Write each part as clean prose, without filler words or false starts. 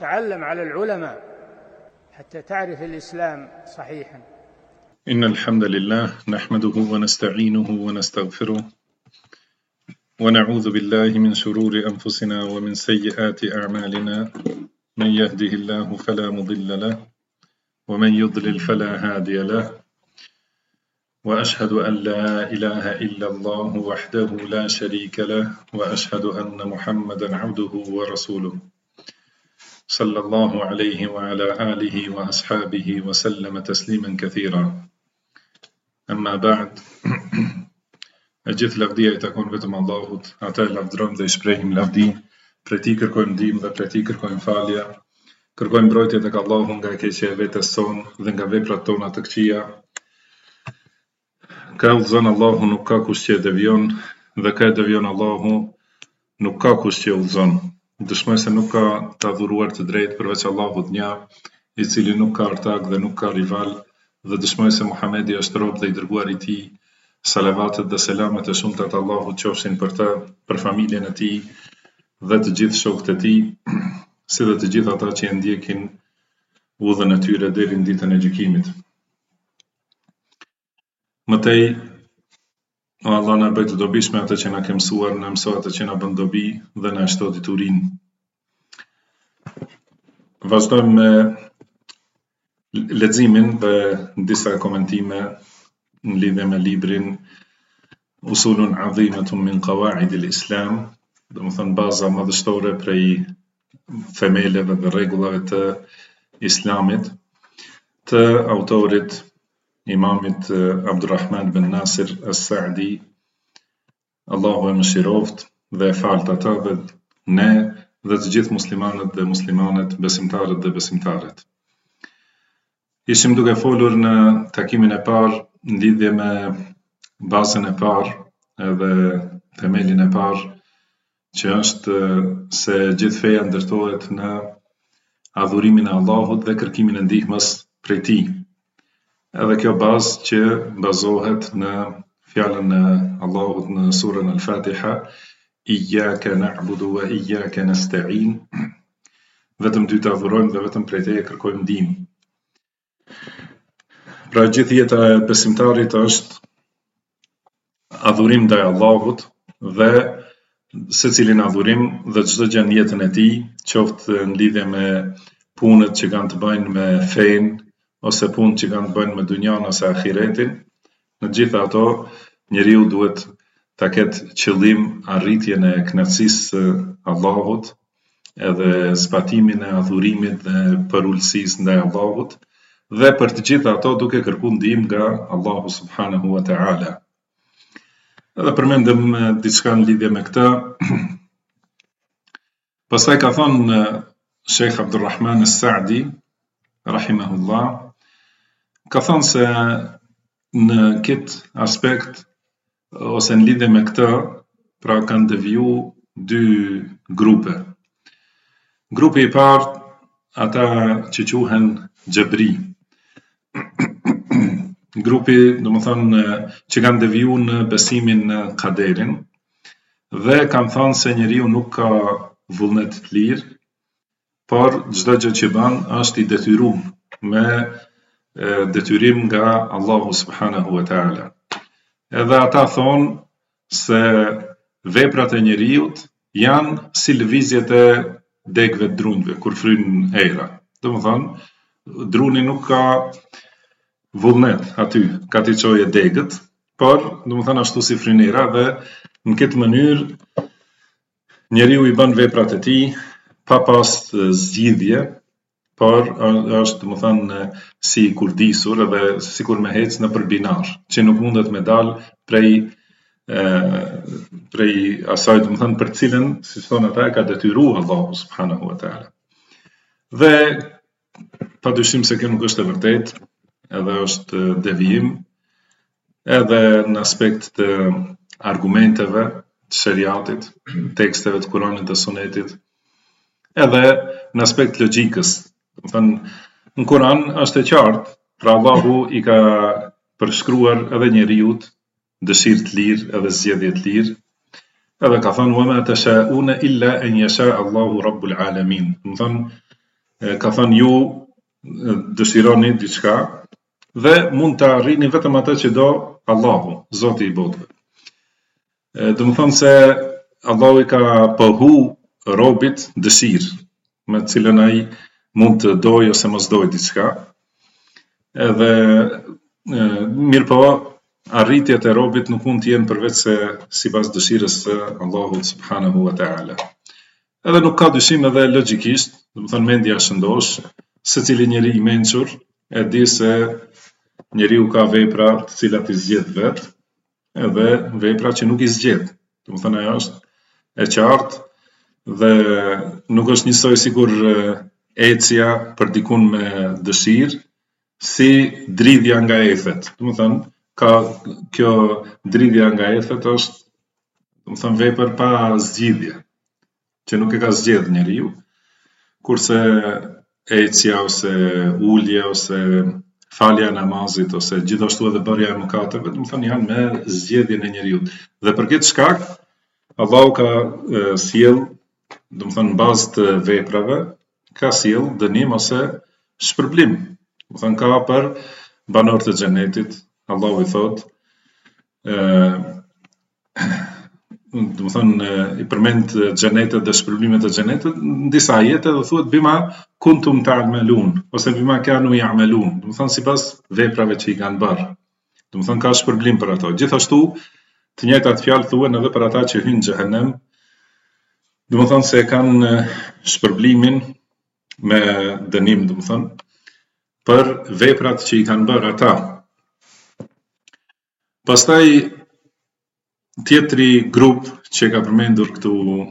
تعلم على العلماء حتى تعرف الإسلام صحيحا. إن الحمد لله نحمده ونستعينه ونستغفره ونعوذ بالله من شرور أنفسنا ومن سيئات أعمالنا، من يهده الله فلا مضل له ومن يضلل فلا هادي له، وأشهد أن لا إله إلا الله وحده لا شريك له، وأشهد أن محمدا عبده ورسوله صلى الله عليه وعلى آله وأصحابه وسلم تسليما كثيرا. أما بعد، gjithë lavdia I takon vetëm Allahut, ata e lavdrojmë dhe I shprehim lavdi, prej Tij kërkojmë ndihmë dhe prej Tij kërkojmë falje, kërkojmë mbrojtje tek Allahu nga e keqja e vetes sonë dhe nga veprat tona të këqija. Ka udhëzon Allahu nuk ka kush që e devion, dhe ka e devion Allahu nuk ka kush që e udhëzon. Dëshmoj se nuk ka të adhuruar të drejtë përveç Allahut një, I cili nuk ka ortak dhe nuk ka rival, dhe dëshmoj se Muhamedi është rob dhe I dërguar I Tij. Salavatet dhe selamet e shumta të Allahut qofshin për të, për familjen e tij dhe të gjithë shokët e tij, si dhe të gjithë ata që e ndjekin udhën e tyre deri në ditën e gjykimit. Mëtej, o Allah na bëj të dobishme atë që na ke mësuar, na mëso atë që na bën dobi dhe na shto diturinë. Vazhdojmë me leximin dhe disa komentime në lidhje me librin Usulun Adhimatun min Qawaid al-Islam, domethënë baza madhështore prej themeleve dhe rregullave të Islamit, të autorit Imamit Abdurrahman bin Nasir as-Sa'di, Allahu e mëshiroft dhe e falt ata dhe ne dhe të gjithë muslimanët dhe muslimanet, besimtarët dhe besimtaret. Ishim duke folur në takimin e parë në lidhje me bazën e parë edhe themelin e parë, që është se gjithë feja ndërtohet në adhurimin e Allahut dhe kërkimin e ndihmës prej Tij. Edhe kjo bazë që bazohet në fjalën e Allahut në surën Al-Fatiha, Iyyaka na'budu wa iyyaka nasta'in, vetëm ty të adhurojmë dhe vetëm prej Teje kërkojmë ndihmë. Pra gjithë jeta e besimtarit është adhurim ndaj Allahut dhe secilin adhurim dhe çdo gjë në jetën e tij, qoftë në lidhje me punët që kanë të bëjnë me fenë ose punët që kanë të bëjnë me dunjan ose ahiretin, në gjitha ato njeriu duhet ta ketë qëllim arritjen e kënaqësisë së Allahut, edhe zbatimin e adhurimit dhe përulësisë ndaj Allahut, dhe për të gjitha ato duke kërkuar ndihmë nga Allahu subhanahu wa ta'ala. Edhe përmendëm diçka në lidhje me këtë. Pastaj ka thënë Sheikh Abdurrahman as-Sa'di, rahimahullah, ka thënë se në këtë aspekt ose në lidhje me këtë, pra kanë deviju dy grupe. Grupi I parë, ata që quhen Xhabri. Grupi, domethënë, që kanë deviju në besimin në kaderin dhe kanë thënë se njeriu nuk ka vullnet të lirë, por çdo gjë që bën është I detyruar me detyrim nga Allahu subhanahu wa ta'ala. Edhe ata thonë se veprat e njeriut janë si lëvizjet e degëve të drunëve kur fryn era. Domethënë, druni nuk ka vullnet aty, ka t'i çoje degët, por domethënë ashtu si frynera dhe në këtë mënyrë njeriu I bën veprat e tij pa pas zgjidhje, por është domethënë si kurdisur edhe sikur me hec nëpër binar, që nuk mundet me dal prej asaj domethënë për cilën, si thonë ata, ka detyruar Allahu subhanahu wa ta'ala. Dhe padyshim se kjo nuk është e vërtetë, edhe është devijim, edhe në aspekt të argumenteve të shariatit, teksteve të Kuranit dhe Sunetit, edhe në aspekt logjikës. Në Kuran është e qartë, pra Allahu I ka përshkruar edhe njeriut dëshirë të lirë edhe zgjedhje të lirë, edhe ka thënë wa ma tasha'una illa an yasha Allahu rabbul alamin. Do të thonë ka thënë ju dëshironi diçka dhe mund të arrini vetëm atë që do Allahu, Zoti i botëve. Do të thonë se Allahu i ka pohu robit dëshirë, me të cilën ai mund të dojë ose mos dojë diçka. Edhe mirë po, arritjet e robit nuk mund të jenë përveç se sipas dëshirës së Allahut subhanahu wa taala. Edhe nuk ka dyshim edhe logjikisht, do të thonë mendja shëndosh, secili njeri i mençur e di se njeriu ka vepra të cilat i zgjedh vetë, edhe vepra që nuk i zgjedh. Do të thonë ajo është e qartë dhe nuk është njësoj sikur ecja për dikun me dëshirë si dridhja nga ethet. Do të thonë ka kjo dridhja nga ethet është, do të thonë vepër pa zgjidhje, që nuk e ka zgjedh njeriu, kurse ecja ose ulje ose falja e namazit ose gjithashtu edhe bërja e mëkateve, do të thonë janë me zgjedhjen e njeriu. Dhe për këtë shkak Allahu ka sjell, do të thonë në bazë të veprave, ka sjell dënim ose shpërblim. Do të thonë ka për banorët e xhenetit, Allahu i thotë, do të thonë i përmend xhenetet dhe shpërblimet e xhenetit në disa ajete dhe thuhet bima kuntum ta'malun ose bima kanu ya'malun. Do të thonë sipas veprave që i kanë bërë. Do të thonë ka shpërblim për ato. Gjithashtu të njëjtat fjalë thuhen edhe për ata që hyjnë në xhehenem. Do të thonë se kanë shpërblimin me dënim, do të thonë, për veprat që i kanë bërë ata. Pastaj tjetri grup që ka përmendur këtu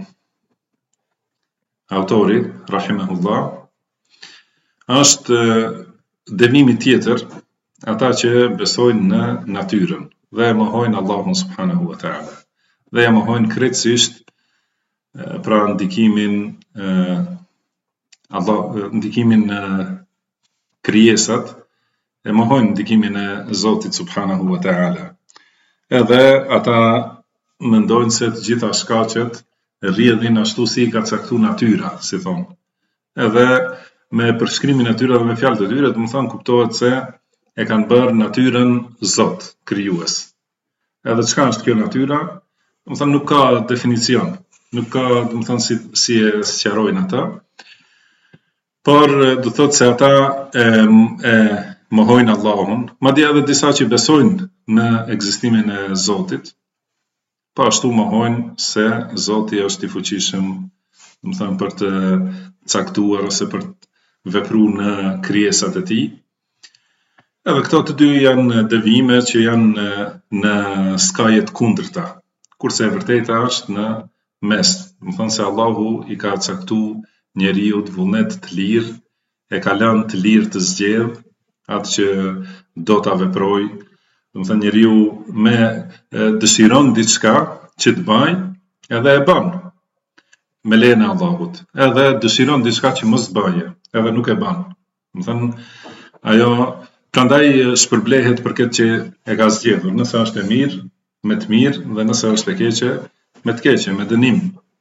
autori, rahimahullah, është devimi tjetër, ata që besojnë në natyrën dhe e mohojnë Allahun subhanahu wa taala. Dhe e mohojnë krejtësisht pra ndikimin ndikimin krijesat, e mohojnë ndikimin e Zotit subhanahu wa taala. Edhe ata mendojnë se të gjitha shkaqet rrjedhin ashtu si i ka caktuar natyra, si thonë. Edhe me përshkrimin e tyre dhe me fjalët e tyre, do të thonë kuptohet se e kanë bërë natyrën Zot, krijues. Edhe çka është kjo natyra? Do të thonë nuk ka definicion, nuk ka, do të thonë si e sqarojnë ata. Por do thotë se ata e mohojnë Allahun, madje edhe disa që besojnë në ekzistimin e Zotit, po ashtu mohojnë se Zoti është i fuqishëm, do të thonë për të caktuar ose për të vepruar në krijesat e tij. Edhe këto të dy janë devijime që janë në skaje të kundërta, kurse e vërteta është në mes. Do të thonë se Allahu i ka caktuar njeriu të vullnet të lirë, e ka lënë të lirë të zgjedhë atë që do ta veprojë. Do të thënë njeriu me dëshiron diçka që të bëjë, edhe e bën me lejen e Allahut. Edhe dëshiron diçka që mos bëje, edhe nuk e bën. Do të thënë ajo prandaj shpërblehet për këtë që e ka zgjedhur. Nëse është e mirë, me të mirë, dhe nëse është e keqe, me të keqe, me dënim.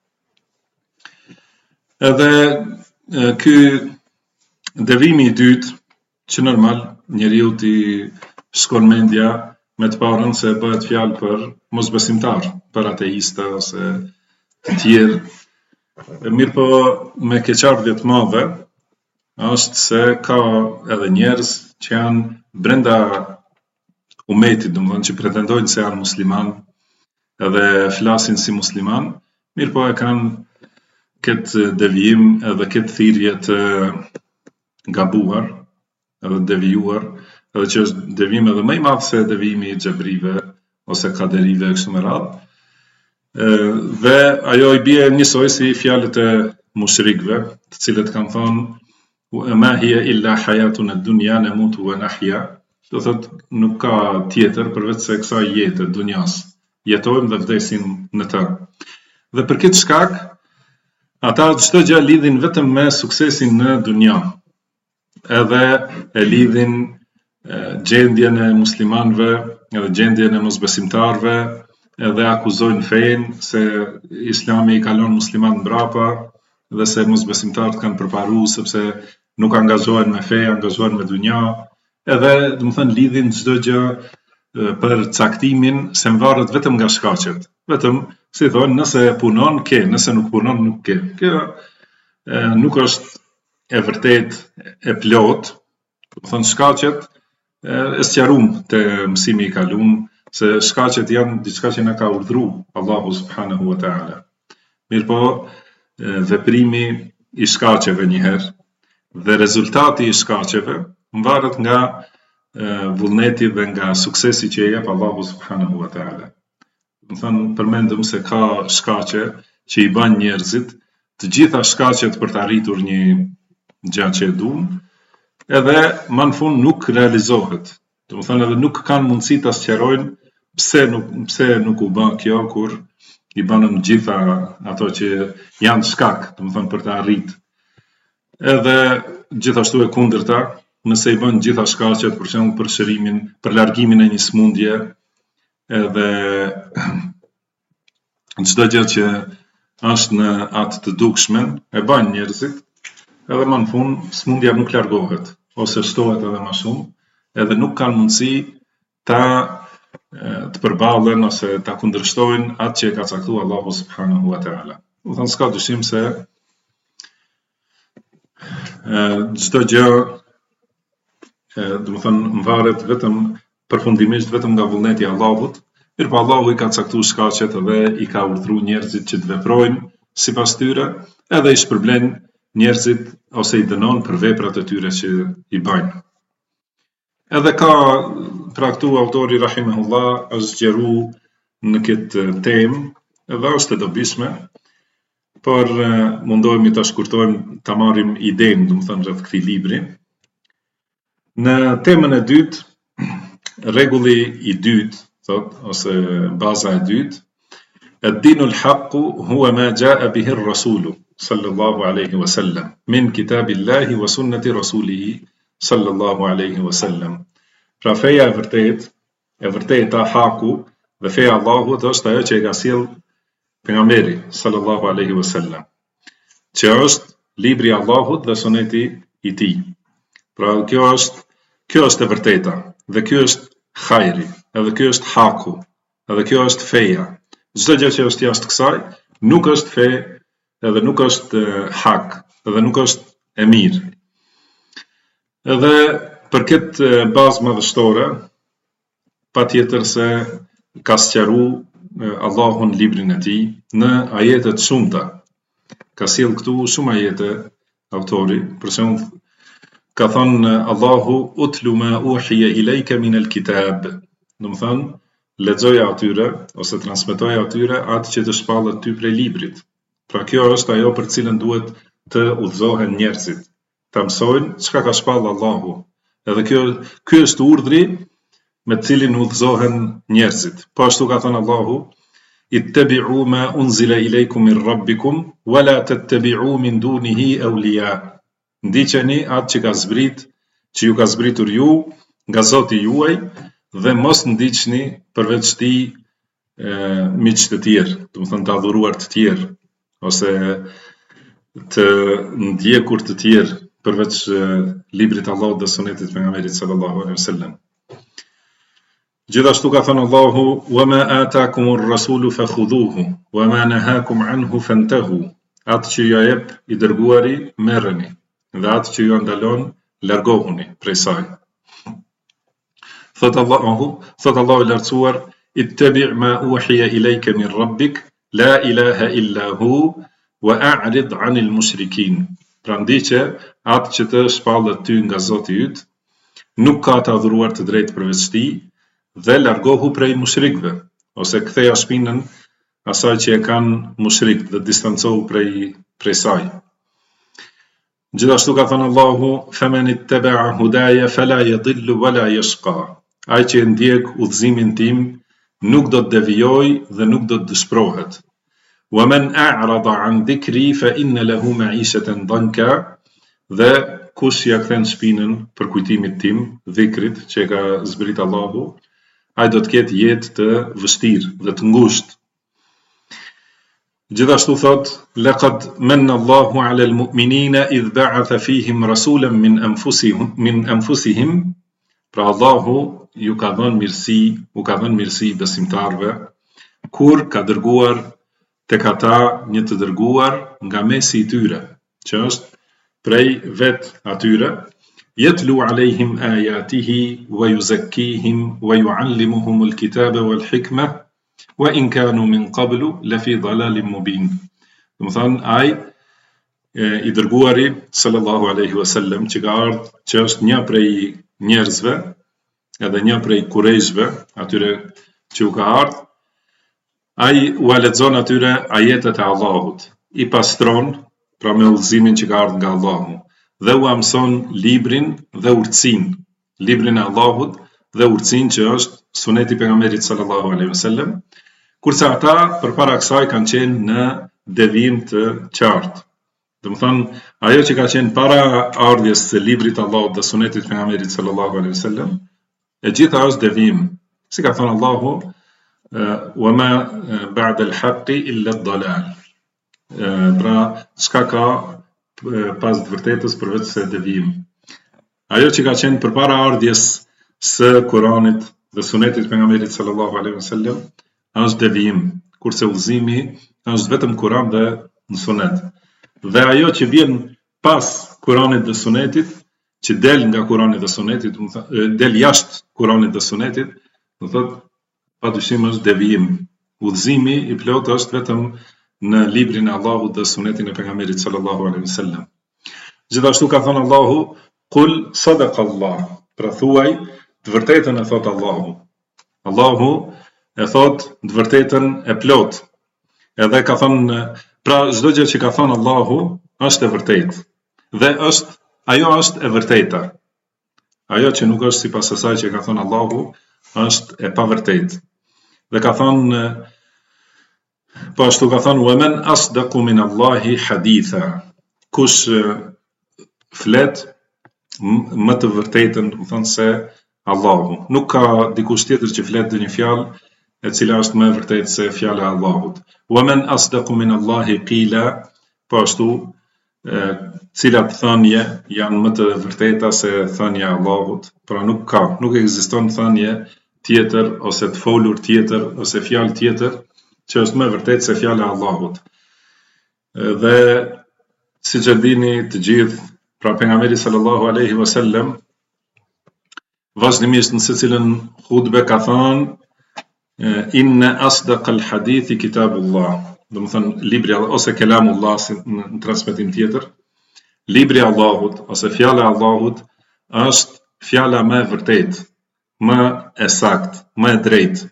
Edhe ky devimi i dytë, që normal njeriu t'i shkon mendja me të parën se bëhet fjalë për mosbesimtar, për ateista ose të tjerë. Mirë po me keqardhje të madhe është se ka edhe njerëz që janë brenda umetit, domethënë që pretendojnë se janë musliman edhe flasin si musliman, mirë po e kanë këtë devijim edhe këtë thirrje të gabuar edhe devijuar, edhe që është devijim edhe më i madh se devijimi i xhebrive ose kaderive kështu me radhë. Dhe ajo i bie njësoj si fjalët e mushrikëve, të cilët kanë thonë ma hiya illa hayatuna ad-dunya namutu wa nahya, do thotë nuk ka tjetër përveç se kësaj jete dunjas. Jetojmë dhe vdesim në të. Dhe për këtë shkak ata çdo gjë lidhin vetëm me suksesin në dunja. Edhe e lidhin gjendjen e muslimanëve, edhe gjendjen e mosbesimtarëve, edhe akuzojnë fenë se Islami i kalon musliman mbrapa dhe se mosbesimtarët kanë përparuar sepse nuk angazhohen me fe, angazhohen me dunja, edhe lidhin çdo gjë për caktimin se varet vetëm nga shkaqet. Vetëm, si thonë, nëse punon, ke, nëse nuk punon, nuk ke. Kjo nuk është e vërtet e plot, shkaqet e sqarum të mësimi i kalum, se shkaqet janë diçka që na ka urdhëru Allahu subhanahu wa ta'ala. Mirëpo, veprimi i shkaqeve njëherë dhe rezultati i shkaqeve varet nga vullneti dhe nga suksesi që e jep Allahu subhanahu wa ta'ala. Përmendëm se ka shkaqe që i bën njerëzit, të gjitha shkaqet për të arritur një gjë që e duan, edhe më në fund nuk realizohet. Edhe nuk kanë mundësi ta sqarojnë pse nuk u bë kjo kur i banën gjitha ato që janë shkak, për të arritur. Edhe gjithashtu e kundërta, nëse i bën gjitha shkaqet, për shembull për shërimin, për largimin e një smundje, edhe çdo gjë që është në atë të dukshmen, e bën njerëzit, edhe më në fund smundja nuk largohet, ose shtohet edhe më shumë, edhe nuk kanë mundësi të përballen ose ta kundërshtojnë atë që e ka caktuar Allahu subhanahu wa ta'ala. S'ka dyshim se çdo gjë varet vetëm përfundimisht vetëm nga vullneti i Allahut, mirëpo Allahu i ka caktuar shkaqet dhe i ka urdhëruar njerëzit që të veprojnë sipas tyre, edhe i shpërblen njerëzit ose i dënon për veprat e tyre që i bëjnë. Edhe ka pra këtu autori rahimahullah është zgjeru në këtë temë, edhe është e dobishme, por mundohemi ta shkurtojmë, ta marrim idenë, rreth këtij libri. Në temën e dytë, rregulli i dytë, ose baza e dytë, ad-dinu al-haqqu huwa ma jaa bihi ar-rasulu sallallahu alaihi wasallam min kitabillahi wa sunnati rasulihi sallallahu alaihi wasallam. Pra feja e vërteta, haku dhe feja Allahut është ajo që e ka sjell pejgamberi sallallahu alaihi wasallam, që është libri i Allahut dhe suneti i tij. Pra kjo është e vërteta, dhe kjo është hajri, edhe kjo është haku, edhe kjo është feja. Çdo gjë që është jashtë kësaj nuk është fe, edhe nuk është hak, edhe nuk është e mirë. Edhe për këtë bazë madhështore, patjetër se ka sqaruar Allahun librin e tij në ajete të shumta. Ka sjell këtu shumë ajete autori, për shembull ka thënë Allahu utlu ma uhiya ilayka min al-kitab. Lexoja atyre ose transmetoja atyre atë që të shpallet ty prej librit. Pra kjo është ajo për cilën duhet të udhëzohen njerëzit, ta mësojnë çka ka shpallë Allahu. Edhe ky është urdhri me të cilin udhëzohen njerëzit. Po ashtu ka thënë Allahu, ittabi'u ma unzila ilaykum min rabbikum wa la tattabi'u min dunihi awliya. Ndiqeni atë që ju ka zbritur ju nga Zoti juaj, dhe mos ndiqni përveç tij miq të tjerë, të adhuruar të tjerë, ose të ndjekur të tjerë përveç librit Allahut dhe sunetit pejgamberit sallallahu alaihi wasallam. Gjithashtu ka thënë Allahu, wa ma ataakumur rasulu fakhudhuhu wa ma nahakum anhu fantahu. Atë që ju jep i dërguari merreni, dhe atë që ju ndalon largohuni prej saj. Thot Allahu i lartësuar, ittabi' ma uhiya ilayka min rabbik la ilaha illa hu wa a'rid 'anil mushrikin. Pra ndiqe atë që të shpallet ty nga Zoti yt, nuk ka të adhuruar të drejtë përveç tij, dhe largohu prej mushrikëve, ose ktheja shpinën asaj që e kanë mushrikët dhe distancohu prej saj. Gjithashtu ka thënë Allahu, faman ittaba'a hudaya fala yadhillu wala yashqa. Ai që ndjek udhëzimin tim nuk do të devijojë dhe nuk do të dëshpërohet. Wa man a'rada 'an dhikri fa inna lahu ma'ishatan dhanka. Dhe kush ja kthen shpinën për kujtimit tim, dhikrit që e ka zbrit Allahu, ai do të ketë jetë të vështirë dhe të ngushtë. Gjithashtu thot, laqad manna Allahu 'ala al-mu'minina idh ba'atha fihim rasulan min anfusihim, pra Allahu ju ka dhënë mirësi besimtarve kur ka dërguar tek ata një të dërguar nga mesi I tyre, që është prej vet atyre, yatlu 'alayhim ayatihi wa yuzakkihim wa yu'allimuhum al-kitaba wal-hikma wa in kanu min qablu lafi dhalalin mubin. Do të thonë ai I dërguari sallallahu alaihi wasallam që ka ardhur, që është një prej njerëzve, edhe një prej kurejshve, atyre që u ka ardhur, ai u lexon atyre ajetet e Allahut, I pastron, pra me udhëzimin që ka ardhur nga Allahu, dhe u mëson librin dhe urtësinë, librin e Allahut dhe urtësinë që është suneti pejgamberit sallallahu alaihi wasallam, kurse ata përpara kësaj kanë qenë në devijim të qartë. Do të thonë, ajo që ka qenë para ardhjes së librit të Allahut dhe sunetit pejgamberit sallallahu alaihi wasallam, e gjitha është devijim. Si ka thënë Allahu, wa ma ba'da al-haqqi illa ad-dalal. Pra, çka ka pas të vërtetës përveç se devijim. Ajo që ka qenë përpara ardhjes së Kuranit dhe sunetit pejgamberit sallallahu alaihi wasallam është devijim, kurse udhëzimi është vetëm Kuran dhe në sunet. Dhe ajo që vjen pas Kuranit dhe sunetit, që del nga Kurani dhe sunetit, del jashtë Kuranit dhe sunetit, do thotë padyshim është devijim. Udhëzimi I plot është vetëm në librin e Allahut dhe sunetin e pejgamberit sallallahu alaihi wasallam. Gjithashtu ka thënë Allahu, qul sadaqa Allah, pra thuaj të vërtetën e thot Allahu. Allahu e thot të vërtetën e plot. Edhe ka thënë, pra çdo gjë që ka thënë Allahu është e vërtetë. Dhe ajo është e vërteta. Ajo që nuk është sipas asaj që ka thënë Allahu është e pavërtetë. Dhe ka thënë, po ashtu ka thënë, wa man asdaqu min Allahi haditha. Kush flet më të vërtetën, do të thonë se Allahu. Nuk ka dikush tjetër që flet një fjalë e cila është më e vërtetë se fjala e Allahut. Wa man asdaqu min Allahi qila, po ashtu cilat thënie janë më të vërteta se thënia e Allahut. Pra nuk ekziston thënie tjetër ose të folur tjetër ose fjalë tjetër që është më e vërtetë se fjala e Allahut. Dhe siç e dini të gjithë, pra pejgamberi sallallahu alaihi wasallam vazhdimisht në secilën hutbe ka thënë, inna asdaqal hadithi kitabullah. Do të thënë libri ose kelamullah në transmetim tjetër, libri I Allahut ose fjala e Allahut është fjala më e vërtetë, më e saktë, më e drejtë.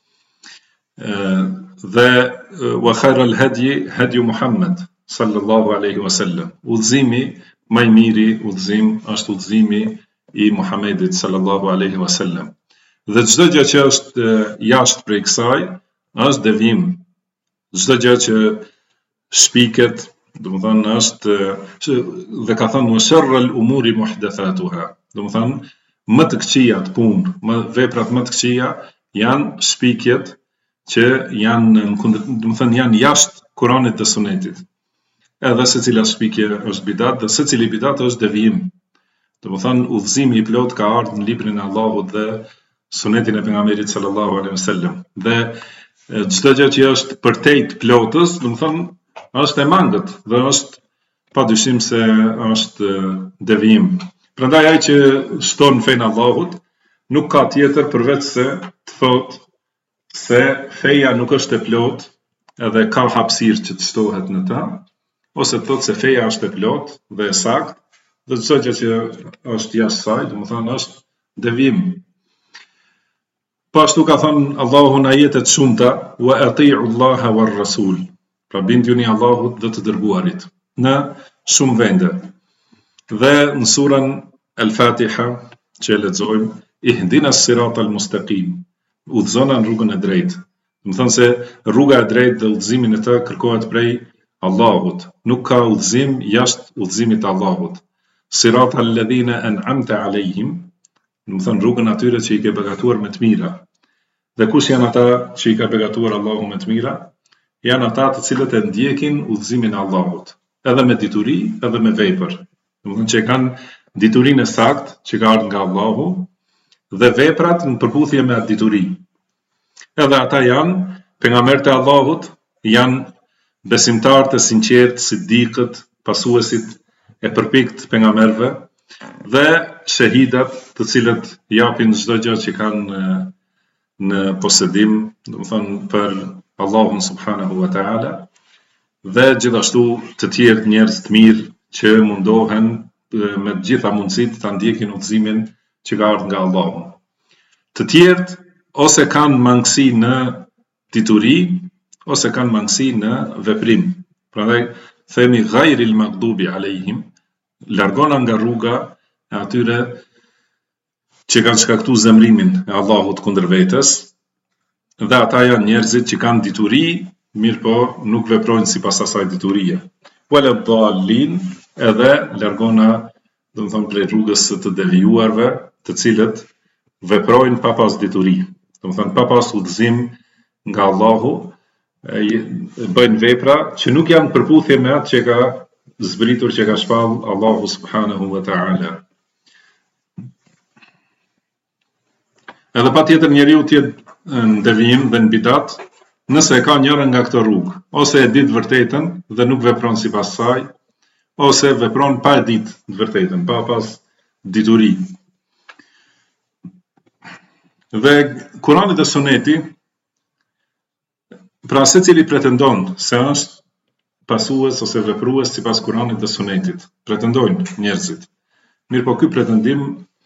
Dhe wa khairal hadi Muhammad sallallahu alaihi wasallam. Udhëzimi më I miri udhëzim është udhëzimi I Muhamedit sallallahu alaihi wasallam. Dhe çdo gjë që është jashtë prej kësaj është devijim. Çdo gjë që shpiket, do të thonë është, dhe ka thënë sharrul umuri muhdathatuha. Do të thonë më të këqijat punë, veprat më të këqija janë shpikjet që janë, do të thonë janë jashtë Kuranit dhe Sunetit. Edhe secila shpikje është bidat dhe secili bidat është devijim. Do të thonë udhëzimi I plot ka ardhur në librin e Allahut dhe sunetin e pejgamberit sallallahu alaihi wasallam. Dhe çdo gjë që është përtejt plotës, do të thonë është e mangët dhe është padyshim se është devijim. Prandaj ai që shton fen Allahut nuk ka tjetër përveç se të thotë se feja nuk është e plot, edhe ka hapësirë që të shtohet në ta, ose të thotë se feja është e plot dhe e saktë, dhe çdo gjë që është jashtë saj, do të thonë është devijim. Po ashtu ka thënë Allahu në ajetet shumta, wa ati'u Allaha war rasul. Pra bindjuni Allahut dhe të dërguarit në shumë vende. Dhe në surën Al-Fatiha që e lexojmë, ihdinas siratal mustaqim, udhëzona në rrugën e drejtë. Do të thonë se rruga e drejtë dhe udhëzimin e të kërkohet prej Allahut. Nuk ka udhëzim jashtë udhëzimit të Allahut. Siratal ladhina an'amta alejhim, do të thonë rrugën atyre që I ke begatuar me të mira. Dhe kush janë ata që I ka begatuar Allahu me të mira? janë ata të cilët e ndjekin udhëzimin e Allahut, edhe me dituri, edhe me vepër. Domethënë që kanë diturinë e saktë që ka ardhur nga Allahu dhe veprat në përputhje me atë dituri. Edhe ata janë pejgamberët e Allahut, janë besimtarët e sinqertë, siddiqët, pasuesit e përpikt pejgamberëve dhe shahidat, të cilët japin çdo gjë që kanë në posedim, domethënë për Allahun subhanahu wa taala, dhe gjithashtu të tjerë njerëz të mirë që mundohen me të gjitha mundësitë ta ndjekin udhëzimin që ka ardhur nga Allahu. Të tjerët ose kanë mangësi në dituri ose kanë mangësi në veprim. Prandaj themi ghayril maghdubi alejhim, largona nga rruga e atyre që kanë shkaktuar zemrimin e Allahut kundër vetes, dhe ata janë njerëzit që kanë dituri, mirë po nuk veprojnë sipas asaj diturie. Wala dallin, edhe largona, domethënë prej rrugës së të devijuarve, të cilët veprojnë pa pas dituri. Domethënë pa pas udhëzim nga Allahu, bëjnë vepra që nuk janë përputhje me atë që ka zbritur, që ka shpall Allahu subhanahu wa ta'ala. Edhe patjetër njeriu të jetë në devijim dhe në bidat, nëse e ka njërën nga këto rrugë, ose e ditë vërtetën dhe nuk vepron sipas saj, ose vepron pa e ditë të vërtetën, pa pas dituri. Dhe Kurani dhe Suneti, pra secili pretendon se është pasues ose veprues sipas Kuranit dhe Sunetit, pretendojnë njerëzit. Mirë po ky pretendim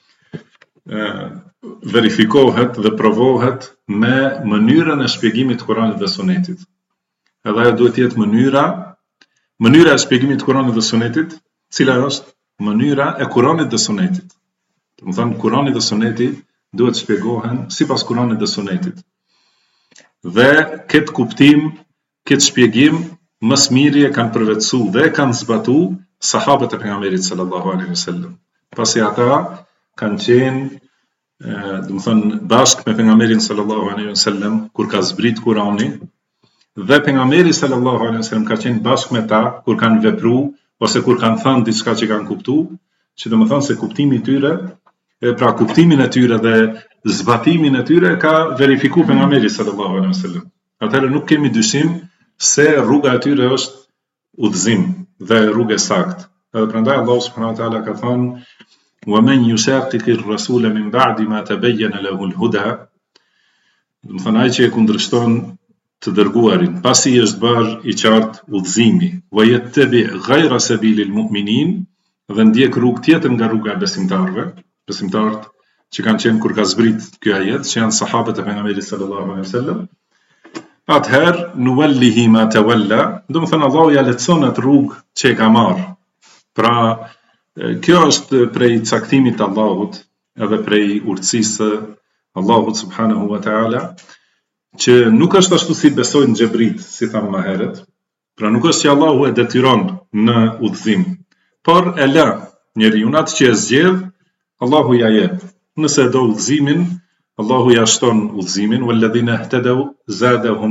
verifikohet dhe provohet me mënyrën e shpjegimit të Kuranit dhe Sunetit. Edhe ajo duhet të jetë mënyra e shpjegimit të Kuranit dhe Sunetit, cila është mënyra e Kuranit dhe Sunetit. Domethënë Kurani dhe Suneti duhet shpjegohen sipas Kuranit dhe Sunetit. Dhe këtë kuptim, këtë shpjegim, më së miri e kanë përvetësuar dhe kanë zbatuar sahabët e pejgamberit sallallahu alaihi wasallam. Pasi ata kanë qenë, domethënë bashkë me pejgamberin sallallahu alaihi wasallam kur ka zbrit Kurani, dhe pejgamberi sallallahu alaihi wasallam ka qenë bashkë me ta kur kanë vepruar ose kur kanë thënë diçka që kanë kuptuar, që domethënë se kuptimi i tyre, pra kuptimin e tyre dhe zbatimin e tyre ka verifikuar pejgamberi sallallahu alaihi wasallam. Atëherë nuk kemi dyshim se rruga e tyre është udhëzim dhe rrugë e saktë. Edhe prandaj Allahu subhanahu wa taala ka thënë: "Wa man yushaqiqi ar-rasula min ba'di ma tabayyana lahu al-huda", do të thonë ai që e kundërshton të dërguarin pasi i është bërë i qartë udhëzimi, "wa yattabi ghayra sabilil mu'minin", dhe ndjek rrugë tjetër nga rruga e besimtarët që kanë qenë kur ka zbrit ky ajet, që janë sahabët e pejgamberit sallallahu alaihi wasallam, atëherë nuwallihi ma tawalla, do të thënë Allahu ja lehtëson atë rrugë që e ka marrë. Pra, kjo është prej caktimit të Allahut, edhe prej urtësisë së Allahut subhanahu wa taala, që nuk është ashtu si besojnë xhebrit, si thamë më herët. Pra nuk është që Allahu e detyron në udhëzim, por e lë njeriu atë që e zgjedh, Allahu ja jep. Nëse do udhëzimin, Allahu ja shton udhëzimin, walladhina ihtadaw zadahum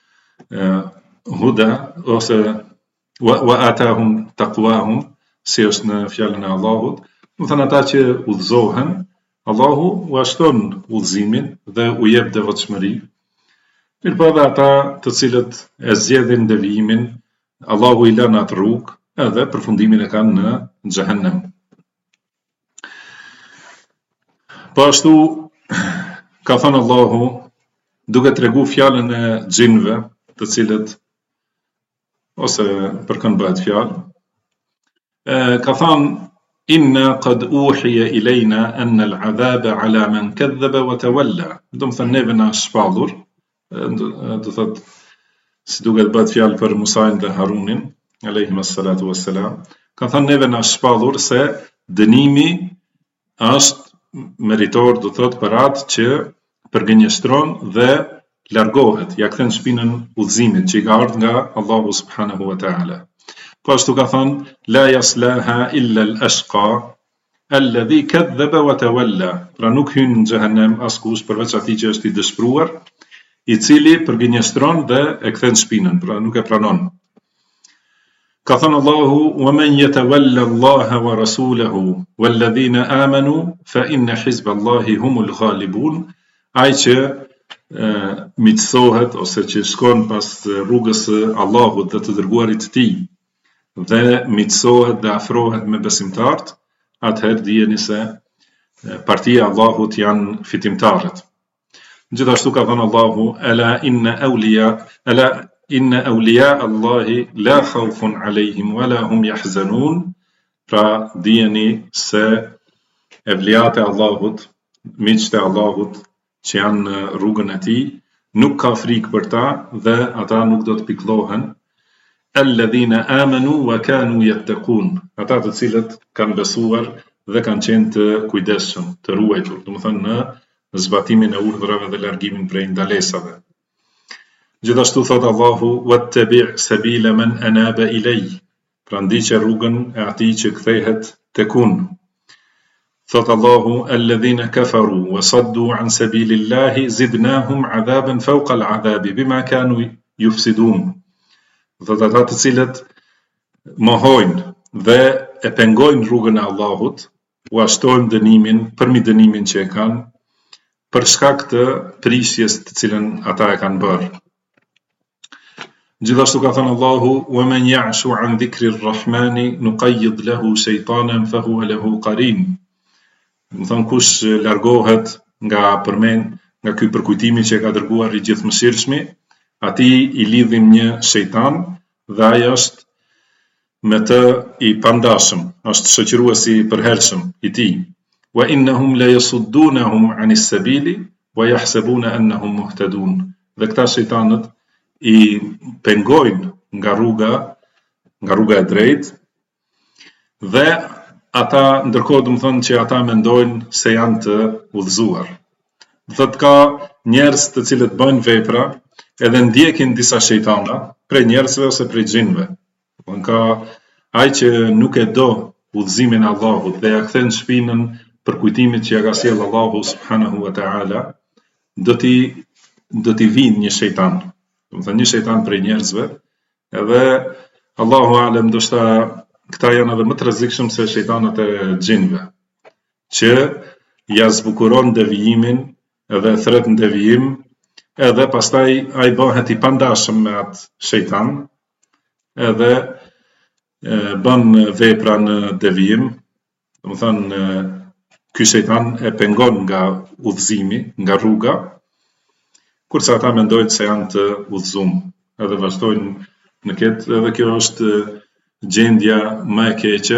huda, ose wa atahum taqwahum, si është në fjalën e Allahut. Do thënë ata që udhëzohen, Allahu u shton udhëzimin dhe u jep devotshmëri. Mirë po edhe ata të cilët e zgjedhin devijimin, Allahu i lën atë rrugë, edhe përfundimin e kanë në xhehenem. Po ashtu ka thënë Allahu, duke treguar fjalën e xhinëve, të cilët, ose për kënd bëhet fjalë, ka thënë: "Inna qad uhiya ilayna anna al-'adhaba 'ala man kadhaba wa tawalla", do të thënë neve na shpallur, do thotë si duket bëhet fjalë për Musain dhe Harunin, alayhim as-salatu was-salam, ka thënë neve na shpallur se dënimi është meritor, do thotë për atë që përgënjeshtron dhe largohet, ja kthen shpinën udhëzimit që i ka ardhur nga Allahu subhanahu wa taala. Po ashtu ka thënë: "La yaslaha illa al-ashqa alladhi kadhaba wa tawalla", pra nuk hyn në xhehenem askush përveç atij që është i dëshpëruar, i cili përgënjeshtron dhe e kthen shpinën, pra nuk e pranon. Ka thënë Allahu: "Waman yatawalla Allaha wa rasulahu walladhina amanu fa inna hizballahi humul ghalibun." Ai që miqësohet ose që shkon pas rrugës së Allahut dhe të dërguarit të tij dhe miqësohet dhe afrohet me besimtarët, atëherë dijeni se partia e Allahut janë fitimtarët. Gjithashtu ka thënë Allahu: Ala inna awliya Allahi la khawfun alayhim wala hum yahzanun. Pra dijeni se evliat e Allahut, miqtë e Allahut që janë në rrugën e tij, nuk ka frikë për ta dhe ata nuk do të pikëllohen. Alladhina amanu wa kanu yattaqun. Ata të cilët kanë besuar dhe kanë qenë të kujdesshëm, të ruajtur, domethënë në zbatimin e urdhrave dhe largimin prej ndalesave. Gjithashtu thot Allahu: "Wattabi' sabila man anaba ilay." Pra ndiqe rrugën e atij që kthehet tek unë. Thot Allahu: "Alladhina kafaru wa saddu an sabilillahi zidnahum 'adhaban fawqa al-'adhabi bima kanu yufsidun." Thot ata të cilët mohojnë dhe e pengojnë rrugën e Allahut, u ashtojmë dënimin përmi dënimin që e kanë për shkak të prishjes të cilën ata e kanë bërë. Gjithashtu ka thënë Allahu: "Waman ya'shu 'an dhikri r-rahmani nuqayyid lahu shaytanan fahuwa lahu qarin." Do thon kush largohet nga ky përkujtimi që e ka dërguar i gjithëmëshirshmi, atij i lidhim një shejtan dhe ai është me të i pandashëm, është shoqëruesi i përhershëm i tij. Wa innahum la yasuddunahum 'anis sabili wa yahsabuna annahum muhtadun. Dhe këta shejtanët i pengojnë nga rruga e drejtë dhe ata ndërkohë domethënë që ata mendojnë se janë të udhëzuar. Thotë ka njerëz të cilët bëjnë vepra edhe ndjekin disa shejtana prej njerëzve ose prej xhinëve. Ka ai që nuk e do udhëzimin e Allahut dhe ja kthen shpinën për kujtimit që ja ka sjell Allahu subhanahu wa ta'ala, do t'i vinë një shejtan. Domethënë një shejtan prej njerëzve, edhe Allahu alem ndoshta këta janë edhe më të rrezikshëm se shejtanët e xhinëve, që ja zbukuron devijimin edhe thret në devijim, edhe pastaj ai bëhet i pandashëm me atë shejtan, edhe bën vepra në devijim. Domethënë ky shejtan e pengon nga udhëzimi, nga rruga, kurse ata mendojnë se janë të udhëzuar, edhe vazhdojnë në këtë, edhe kjo është gjendja më e keqe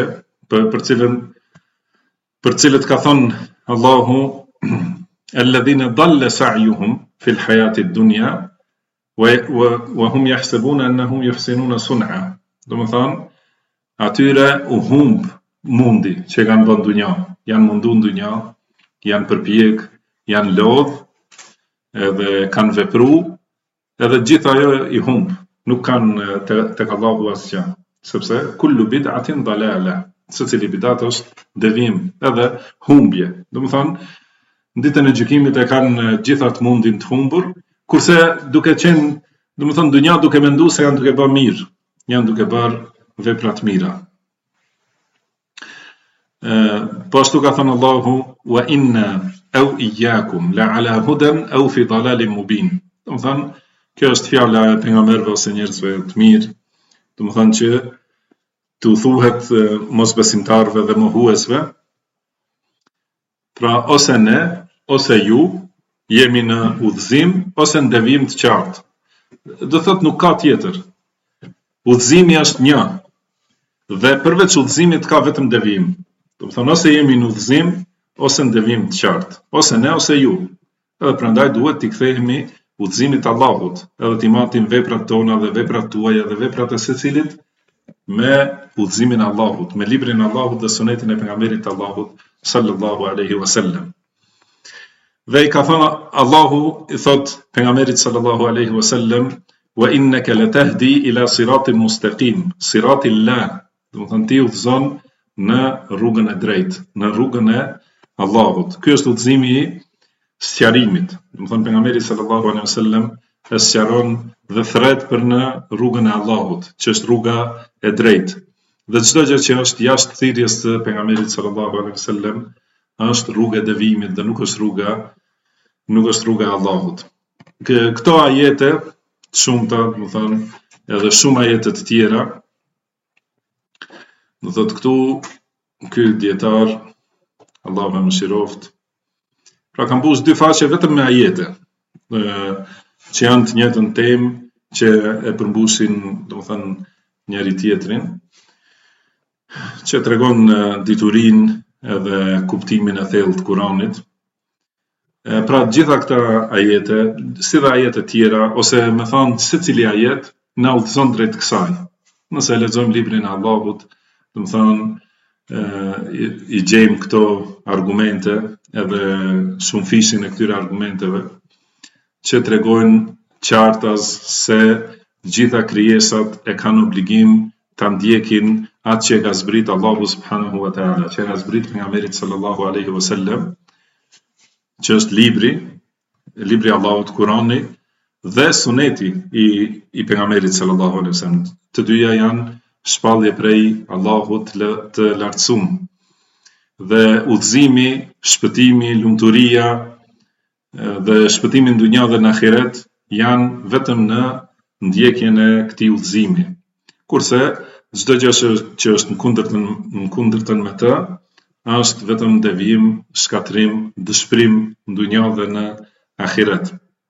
për cilët ka thënë Allahu: "Alladhina dalla sa'yuhum fil hayati ad-dunya wa hum yahsabuna annahum yuhsinuna sun'a." Domethënë atyre u humb mundi që kanë bën dunja, janë mundu në dunja, janë përpjek, janë lodh, edhe kanë vepru, edhe gjithë ajo i humb, nuk kanë tek Allahu asgjë, sepse kullu bid'atin dalala, secili bidat është devijim, edhe humbje. Domethënë në ditën e gjykimit e kanë gjithat mundin të humbur, kurse duke qenë, domethënë dunja duke menduar se janë duke bërë mirë, janë duke bërë vepra të mira. Po ashtu ka thënë Allahu: "Wa inna aw iyyakum la ala hudan aw fi dalalin mubin." Domethënë kjo është fjala e pejgamberëve ose njerëzve të mirë, domethënë që tu thuhet mosbesimtarëve dhe mohuesve, pra ose ne ose ju jemi në udhëzim ose në devijim të qartë. Do thotë nuk ka tjetër. Udhëzimi është një, dhe përveç udhëzimit ka vetëm devijim. Domethënë ose jemi në udhëzim ose në devijim të qartë, ose ne ose ju. Edhe prandaj duhet t'i kthehemi udhëzimit të Allahut, edhe t'i matim veprat tona dhe veprat tuaja dhe veprat e secilit me udhëzimin e Allahut, me librin e Allahut dhe sunetin e pejgamberit të Allahut sallallahu alaihi wasallam. Dhe i ka thënë Allahu, i thot pejgamberit sallallahu alaihi wasallam: "Wa innaka latahdi ila siratin mustaqim." Siratillah, domethënë ti udhëzon në rrugën e drejtë, në rrugën e Allahut. Ky është udhëzimi sqarimit. Domethënë pejgamberi sallallahu alaihi wasallam e sqaron dhe thret për në rrugën e Allahut, që është rruga e drejtë. Dhe çdo gjë që është jashtë thirrjes së pejgamberit sallallahu alaihi wasallam është rruga e devijimit dhe nuk është rruga e Allahut. Këto ajete shumëta, domethënë edhe shumë ajete të tjera, do thotë këtu ky dietar Allahu më mëshiroft, pra kam mbush dy faqe vetëm me ajete që janë të njëjtën temë që e përmbushin domethënë njëri tjetrin, që tregon diturinë edhe kuptimin e thellë të Kuranit. Pra gjitha këta ajete, si dhe ajete tjera, ose me thonë secili ajet na udhëzon drejt kësaj. Nëse e lexojmë librin e Allahut, domethënë i gjejmë këto argumente edhe shumë fishin e këtyre argumenteve që tregojnë qartas se gjitha krijesat e kanë obligim ta ndjekin atë që ka zbrit Allahu subhanahu wa taala, që ka zbrit pejgamberit sallallahu alaihi wasallam, që është libri i Allahut, Kurani, dhe suneti i pejgamberit sallallahu alaihi wasallam. Të dyja janë shpallje prej Allahut të lartësuar. Dhe udhëzimi, shpëtimi, lumturia dhe shpëtimi në dunja dhe në ahiret janë vetëm në ndjekjen e këtij udhëzimi. Kurse çdo gjë që është në kundërtën me të është vetëm devijim, shkatrim, dëshpërim në dunja dhe në ahiret.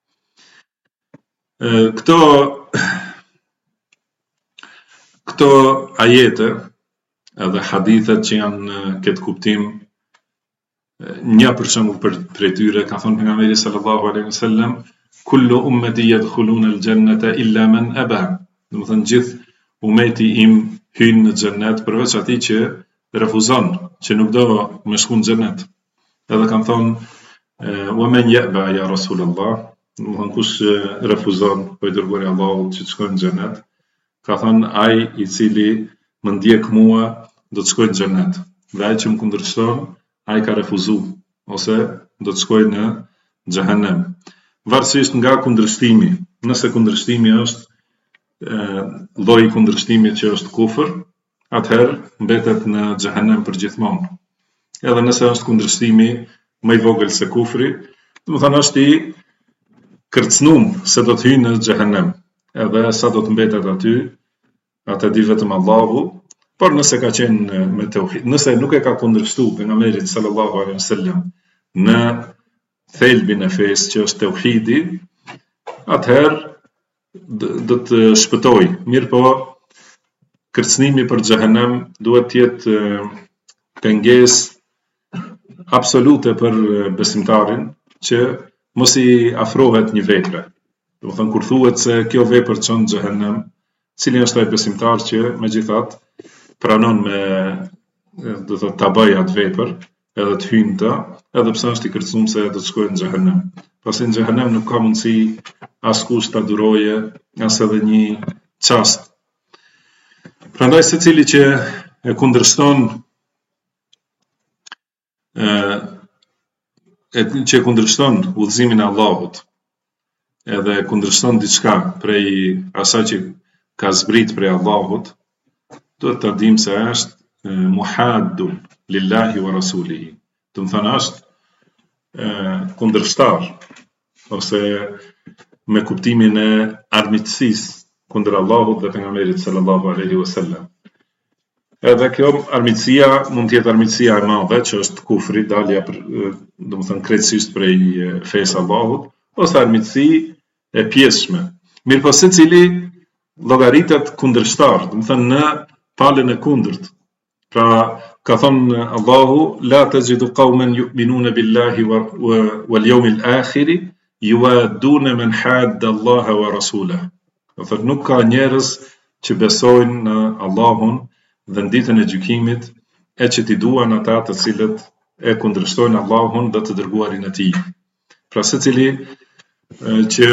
Këto ajete edhe hadithet që janë në këtë kuptim, një për shembull prej tyre ka thënë pejgamberi sallallahu alaihi wasallam, kullu ummati yadkhuluna al-jannata illa man aba. Domethënë gjithë umeti im hyn në xhennet përveç atij që refuzon, që nuk do me shku në xhennet. Edhe kanë thonë wa man ya'ba ya Rasulullah, domethënë kush refuzon për dërguari i Allahut që të shkojë në xhennet, ka thënë ai i cili më ndjek mua do të shkojë në xhennet. Dhe ai që më kundërshton, ai ka refuzuar ose do të shkojë në xhehenem. Varësisht nga kundërshtimi. Nëse kundërshtimi është lloji i kundërshtimit që është kufër, atëherë mbetet në xhehenem përgjithmonë. Edhe nëse është kundërshtimi më i vogël se kufri, domethënë është i kërcënuar se do të hyjë në xhehenem. Edhe sa do të mbetet aty, atë di vetëm Allahu. Por nëse ka qenë me tauhid, nëse nuk e ka kundërshtuar pejgamberin sallallahu alaihi wasallam në thelbin e fesë që është tauhidi, atëherë do të shpëtoj. Mirë po, kërcënimi për xhehenem duhet të jetë pengesë absolute për besimtarin që mos i afrohet një vepre. Domethënë kur thuhet se kjo vepër çon në xhehenem, cili është ai besimtar që megjithatë pranon me do të ta bëjë atë vepër, edhe të hyjë në të, edhe pse është i kërcënuar se do të shkojë në xhehenem. Pasi në xhehenem nuk ka mundësi askush ta duroje as edhe një çast. Prandaj secili që e kundërshton udhëzimin e Allahut, edhe kundërshton diçka prej asaj që ka zbrit prej Allahut, duhet ta dim se është muhaddun lillahi wa rasulihi. Do të thonë është kundërshtar ose me kuptimin e armiqësisë kundër Allahut dhe pejgamberit sallallahu alaihi wasallam. Edhe kjo armiqësia mund të jetë armiqësia e madhe që është kufri, dalja domethënë krejtësisht prej fesë Allahut, ose armiqësi e pjesshme. Mirë po secili llogaritet kundërshtar, domethënë në palën e kundërt. Pra ka thënë Allahu la tajidu qauman yu'minuna billahi wal yawmil akhir yuwadduna man hadda Allah wa rasulahu. Do nuk ka njerëz që besojnë në Allahun dhe në ditën e gjykimit e që t'i duan ata të cilët e kundërshtojnë Allahun dhe të dërguarin e tij. Pra secili që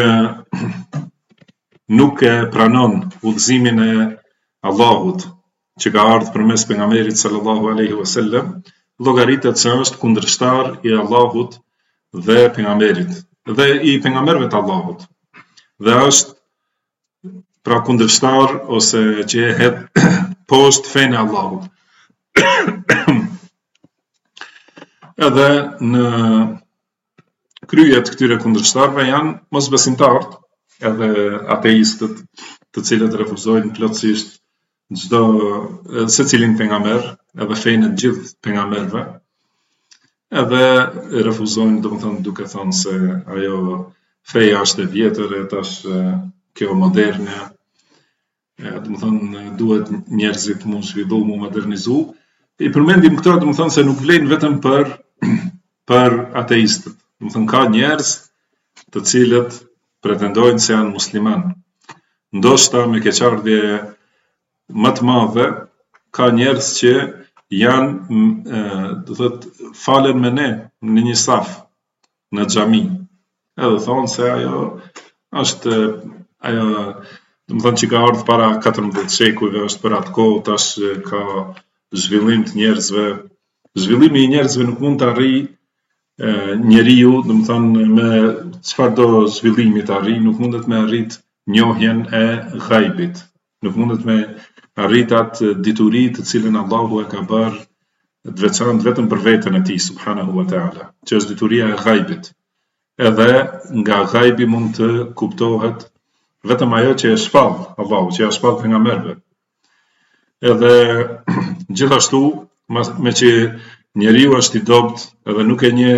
nuk e pranon udhëzimin e Allahut që ka ardhur përmes pejgamberit sallallahu alaihi wasallam, llogaritet se është kundërshtar i Allahut dhe pejgamberit dhe i pejgamberëve të Allahut. Dhe është pra kundërshtar ose që e hedh poshtë fenë e Allahut. Edhe në kryet këtyre kundërshtarëve janë mosbesimtarët, edhe ateistët, të cilët refuzojnë plotësisht secilin pejgamber, edhe fenë e gjithë pejgamberëve, edhe refuzojnë, domethënë duke thënë se ajo feja është e vjetër, e tash kjo moderne, domethënë duhet njerëzit mu zhvillu, mu modernizu. I përmendim këto, domethënë se nuk vlen vetëm për ateistët. Domethënë ka njerëz të cilët pretendojnë se janë musliman. Ndoshta me keqardhje më të madhe, ka njerëz që janë, do thotë, falen me ne në një saf në xhami. Edhe thonë se ajo është ajo, domethënë që ka ardhur para 14 shekujve, është për atë kohë, tash ka zhvillim të njerëzve. Zhvillimi i njerëzve nuk mund të arrijë njeriu, domethënë me çfarëdo zhvillimi të arrijë, nuk mundet me arrit njohjen e ghaibit. Nuk mundet me arrit atë dituri të cilën Allahu e ka bërë të veçantë vetëm për veten e tij subhanahu wa taala, që është dituria e ghaibit. Edhe nga ghaibi mund të kuptohet vetëm ajo që e shpall Allahu, që e shpall pejgamberëve. Edhe gjithashtu, me që njeriu është i dobët edhe nuk e njeh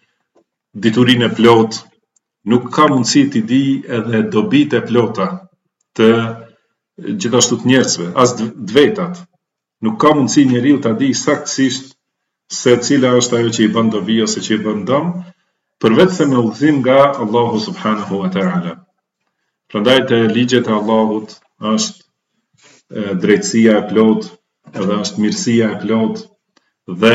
diturinë e plot, nuk ka mundësi t'i di edhe dobitë e plota të gjithashtu të njerëzve, as vetat. Nuk ka mundësi njeriu t'a di saktësisht se cila është ajo që i bën dobi ose që i bën dëm, përveç se me udhëzim nga Allahu subhanahu wa taala. Prandaj te ligjet e Allahut është drejtësia e plot, edhe është mirësia e plot, dhe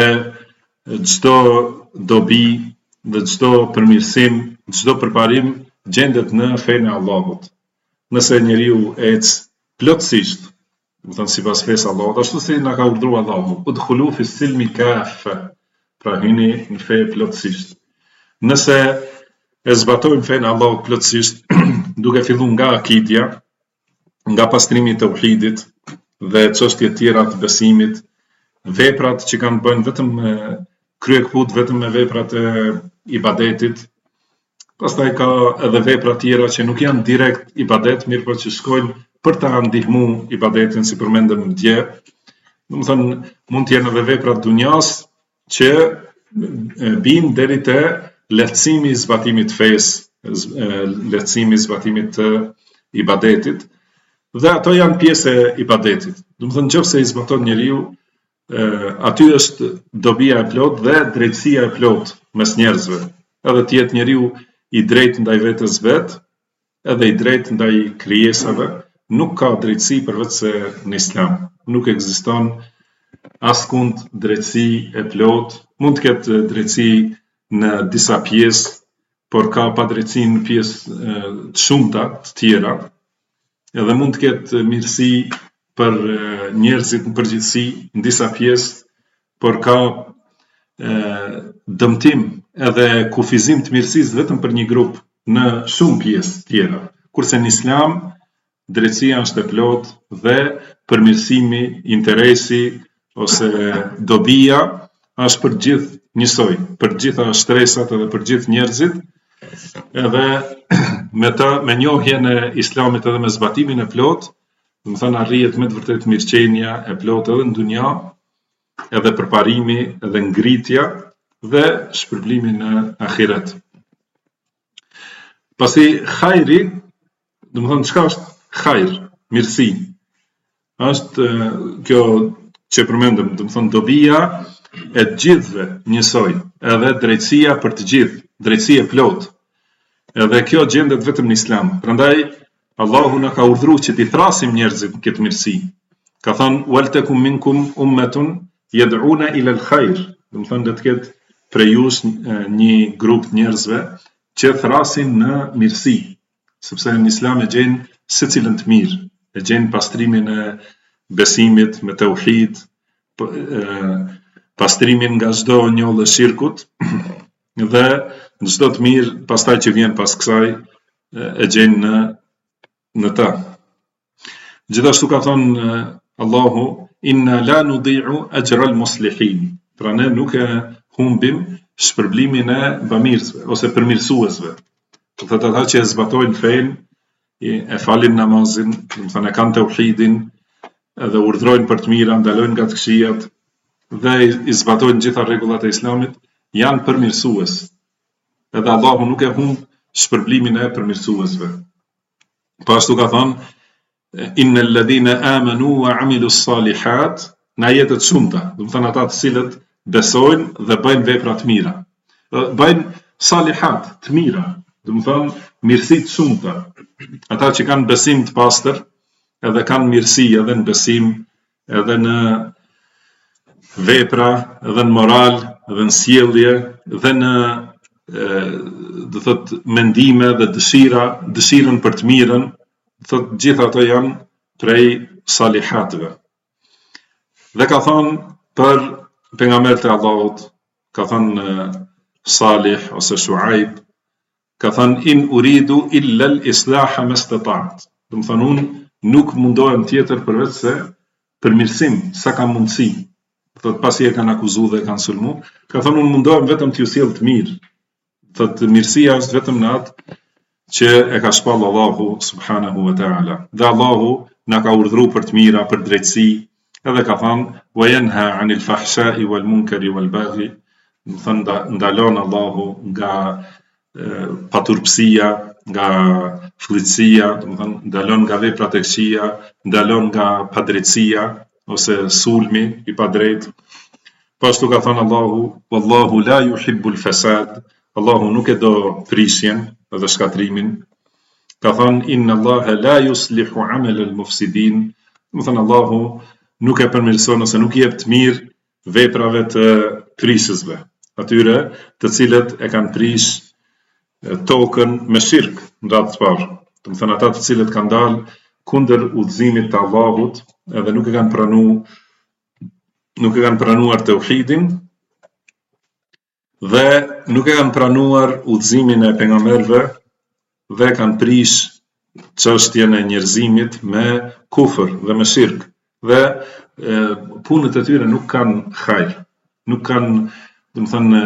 çdo dobi dhe çdo përmirësim, çdo përparim gjendet në fenë e Allahut. Nëse njeriu ec plotësisht, domethënë sipas fesë Allahut, ashtu si na ka urdhëruar Allahu, udkhulu fi silmi kafa, pra hyni në fe plotësisht. Nëse e zbatojmë fenë e Allahut plotësisht, duke filluar nga akidja, nga pastrimi i tauhidit dhe çështjet tjera të besimit, veprat që kanë bënë vetëm kryekput vetëm me veprat e ibadetit. Pastaj ka edhe vepra tjera që nuk janë direkt ibadet, mirë por që shkojnë për ta ndihmu ibadetin, si përmendëm dje. Domethënë mund të jenë edhe vepra të dunjas që bijnë deri te lehtësimi i zbatimit të fesë, lehtësimi i zbatimit të ibadetit, dhe ato janë pjesë e ibadetit. Domethënë nëse i zbaton njeriu, aty është dobia e plot dhe drejtësia e plot mes njerëzve. Edhe të jetë njeriu i drejtë ndaj vetes vet, edhe i drejtë ndaj krijesave, nuk ka drejtësi përveç se në Islam. Nuk ekziston askund drejtësi e plot. Mund të ketë drejtësi në disa pjesë, por ka padrejtësi në pjesë të shumta të tjera. Edhe mund të ketë mirësi për njerëzit në përgjithësi në disa pjesë, por ka dëmtim edhe kufizim të mirësisë vetëm për një grup në shumë pjesë tjera. Kurse në Islam drejtësia është e plotë dhe përmirësimi, interesi ose dobia është për gjithë njësoj, për gjitha shtresat edhe për gjithë njerëzit. Edhe me njohjen e Islamit edhe me zbatimin e plotë, domethënë arrihet me të vërtetë mirëqenia e plotë edhe në dunja, edhe përparimi, edhe ngritja dhe shpërblimi në ahiret. Pasi hajri, domethënë çka është hajr, mirësi? Është kjo që përmendëm, domethënë dobia e të gjithëve njësoj, edhe drejtësia për të gjithë, drejtësia e plotë. Edhe kjo gjendet vetëm në Islam. Prandaj Allahu na ka urdhëruar që t'i thrasim njerëzit në këtë mirësi. Ka thënë waltakum minkum ummatun yad'una ila al-khair. Domethënë do të ketë prej jush një grup njerëzve që thrasin në mirësi, sepse në Islam e gjen secilën të mirë, e gjen pastrimin e besimit me tauhid, pastrimin nga çdo njollë shirkut, dhe çdo të mirë pastaj që vjen pas kësaj e gjen në ta. Gjithashtu ka thënë Allahu inna la nudhi'u ajra al-muslihin. Pra ne nuk e humbim shpërblimin e bamirësve ose përmirësuesve. Do thotë ata që e zbatojnë fenë, e falin namazin, do të thënë e kanë tauhidin, edhe urdhrojnë për të mira, ndalojnë nga të këqijat dhe i zbatojnë gjitha rregullat e Islamit, janë përmirësues. Edhe Allahu nuk e humb shpërblimin e përmirësuesve. Po ashtu ka thënë innal ladhina amanu wa amilu s-salihat, në ajetet shumta, do të thënë ata të cilët besojnë dhe bëjnë vepra të mira. Bëjnë salihat, të mira, do të thënë mirësi të shumta. Ata që kanë besim të pastër, edhe kanë mirësi edhe në besim, edhe në vepra, edhe në moral, edhe në sjellje, dhe në do thotë mendime dhe dëshirën për të mirën, do thotë gjithë ato janë prej salihatëve. Dhe ka thënë për pejgamberët e Allahut, ka thënë Salih ose Shuaib, ka thënë in uridu illa al-islaha mastata'at. Do të thonë unë nuk mundohem tjetër përveç se përmirësim, sa kam mundësi. Thotë pasi e kanë akuzuar dhe kanë sulmu, ka thënë unë mundohem vetëm t'ju sjell të mirë. Thotë mirësia është vetëm në atë që e ka shpall Allahu subhanahu wa ta'ala. Dhe Allahu na ka urdhëruar për të mira, për drejtësi, edhe ka thënë wa yanha 'anil fahsha'i wal munkari wal baghi. Do thënë ndalon Allahu nga paturpësia, nga fllitësia, do të thënë ndalon nga veprat e këqija, ndalon nga padrejtësia ose sulmi i padrejtë. Po ashtu ka thënë Allahu, wallahu la yuhibbul fasad, Allahu nuk e do prishjen dhe shkatrimin. Ka thënë inna Allaha la yuslihu 'amal al-mufsidin, do thënë Allahu nuk e përmirëson ose nuk i jep të mirë veprave të prishësve, atyre të cilët e kanë prish tokën me shirk në radhë të parë. Do të thënë ata të cilët kanë dalë kundër udhëzimit të Allahut edhe nuk e kanë pranuar tauhidin dhe nuk e kanë pranuar udhëzimin e pejgamberëve dhe kanë prish çështjen e njerëzimit me kufër dhe me shirk. Dhe punët e tyre nuk kanë hajr, nuk kanë, do të thënë,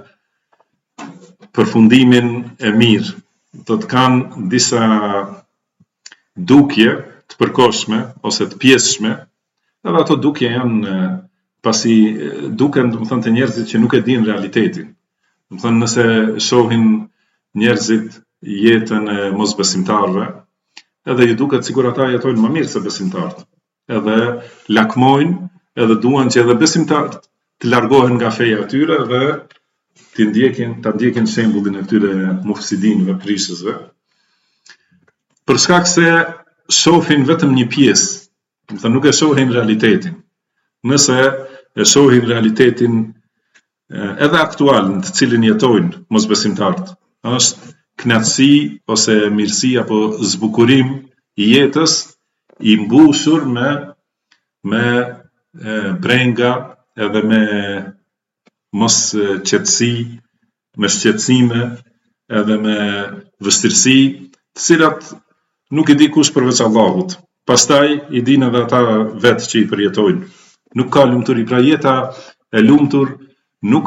përfundimin e mirë. Do të kanë disa dukje të përkohshme ose të pjesshme, edhe ato dukje janë pasi duken, do të thënë, të njerëzit që nuk e dinë realitetin. Do të thënë nëse shohin njerëzit jetën e mosbesimtarëve, edhe ju duket sikur ata jetojnë më mirë se besimtarët. Edhe lakmojnë, edhe duan që edhe besimtarët të largohen nga feja e tyre dhe ta ndjekin shembullin e këtyre mufsidinëve, prishësve. Për shkak se shohin vetëm një pjesë, do të thënë nuk e shohin realitetin. Nëse e shohin realitetin edhe aktual në të cilin jetojnë mosbesimtarët, është kënaqësi ose mirësi apo zbukurim i jetës i mbushur me brenga edhe me mos qetësi, me shqetësime edhe me vështirësi, të cilat nuk i di kush përveç Allahut. Pastaj i dinë edhe ata vetë që i përjetojnë. Nuk ka lumturi, pra jeta e lumtur nuk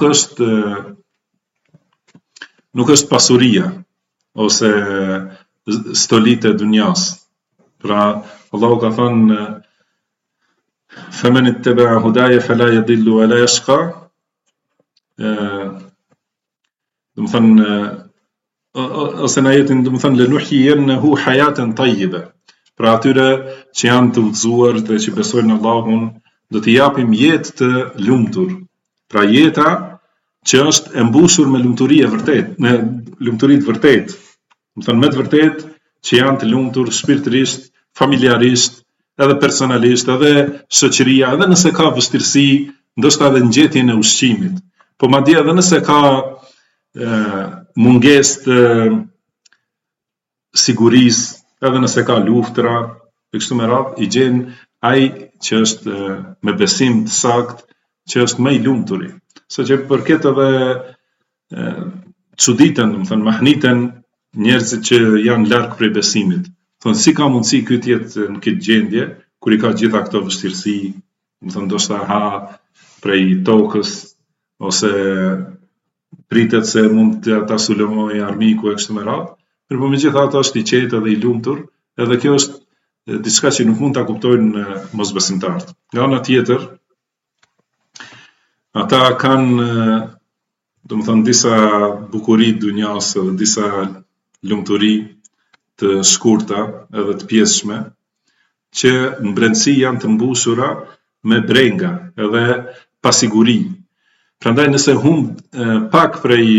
është pasuria ose stolitë e dunjas. Pra Allahu ka thënë faman ittaba'a hudaya fala yadillu wa la yashqa. Do të thënë ose në ajetin do të thënë lenuhyiyannahu hayatan tayyiba. Pra atyre që janë të udhëzuar dhe që besojnë në Allahun, do t'i japim jetë të lumtur. Pra jeta që është e mbushur me lumturi e vërtet, me lumturi të vërtet. Do të thënë me të vërtet që janë të lumtur shpirtërisht, familjarisht, edhe personalisht, edhe shoqëria, edhe nëse ka vështirësi, ndoshta edhe në gjetjen e ushqimit. Po madje edhe nëse ka mungesë të sigurisë, edhe nëse ka luftra, e kështu me radhë, i gjen ai që është me besim të saktë, që është më i lumturi. Sa që përket edhe çuditën, domethënë mahniten njerëzit që janë larg prej besimit. Thonë si ka mundësi ky të jetë në këtë gjendje kur i ka gjitha këto vështirësi, domethënë ndoshta ha prej tokës ose pritet se mund të ta sulmojë armiku e kështu me radhë. Por megjithatë është i qetë dhe i lumtur, edhe kjo është diçka që nuk mund ta kuptojnë mosbesimtarët. Nga ana tjetër, ata kanë domethënë disa bukuri dunjas dhe disa lumturi të shkurta edhe të pjesshme që në brendësi janë të mbushura me brenga edhe pasiguri. Prandaj nëse humb pak